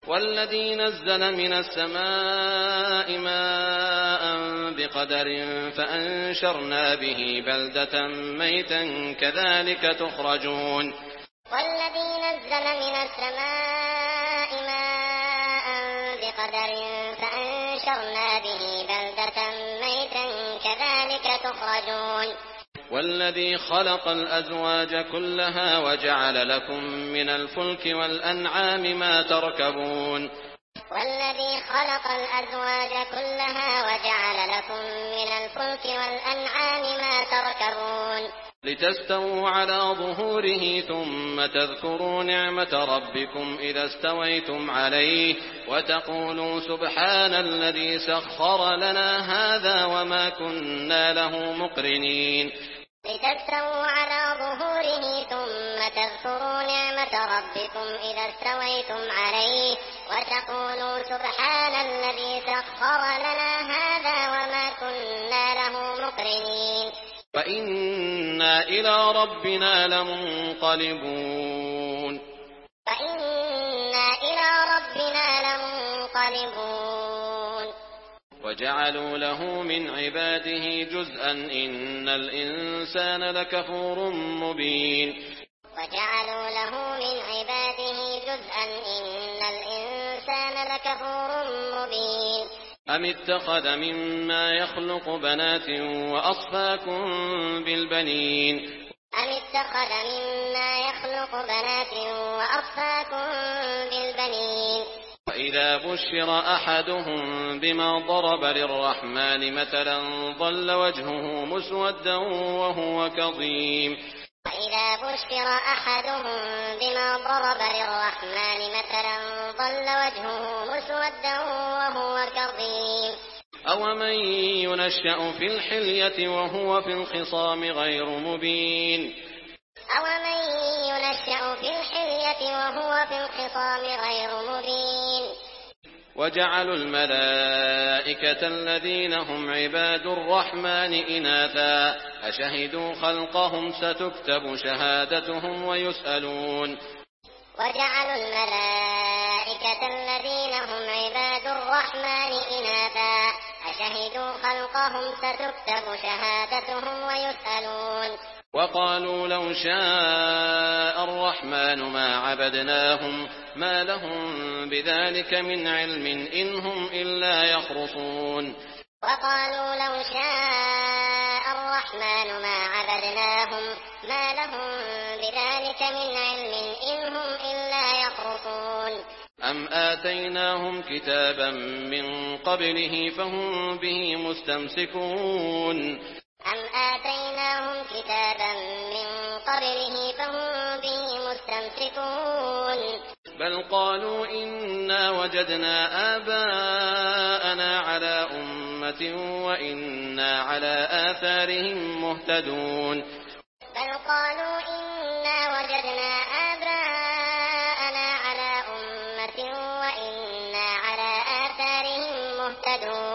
والذي نزل من السماء ماء بقدر فأنشرنا به بلدة ميتا كذلك تخرجون. والذي نزل من السماء ماء بقدر فأنشرنا به بلدة ميتا كذلك تخرجون. والذي خلق الأزواج كلها وجعل لكم من الفلك والأنعام ما تركبون. والذي خلق الأزواج كلها وجعل لكم من الفلك والأنعام ما تركبون. لتستووا على ظهوره ثم تذكروا نعمة ربكم إذا استويتم عليه وتقولوا سبحان الذي سخر لنا هذا وما كنا له مقرنين. لتستووا على ظهوره ثم تذكروا نعمة ربكم إذا استويتم عليه وتقولوا سبحان الذي سخر لنا هذا وما كنا له مقرنين. فإنا إلى ربنا لمنقلبون. فإنا إلى ربنا لمنقلبون. وجعلوا له من عباده جزءا إن الإنسان لكفور مبين. وجعلوا له من عباده جزءا إن الإنسان لكفور مبين. أم اتخذ مما يخلق بنات وأصفاكم بالبنين. أم اتخذ مما يخلق بنات وأصفاكم بالبنين. وإذا بشر أحدهم بما ضرب للرحمن مثلا ظل وجهه مسودا وهو كظيم. وإذا بشر أحدهم بما ضرب للرحمن مثلا ظل وجهه مسودا وهو كظيم. أومن ينشأ في الحلية وهو في الخصام غير مبين. أومن ينشأ في الحلية وهو في الخصام غير مبين. وجعلوا الملائكة الذين هم عباد الرحمن إناثا أشهدوا خلقهم ستكتب شهادتهم ويسألون. وجعلوا الملائكة الذين هم عباد الرحمن إناثا أشهدوا خلقهم ستكتب شهادتهم ويسألون. وقالوا لو شاء الرحمن ما عبدناهم ما لهم بذلك من علم إن هم إلا يخرصون. وقالوا لو شاء الرحمن ما عبدناهم ما لهم بذلك من علم إن هم إلا يخرصون. أم آتيناهم كتابا من قبله فهم به مستمسكون. أم آتيناهم كتابا من قبله فهم به مستمسكون. بل قالوا إنا وجدنا آباءنا على أمة وإنا على آثارهم مهتدون. بل قالوا إنا وجدنا آباءنا على أمة وإنا على آثارهم مهتدون.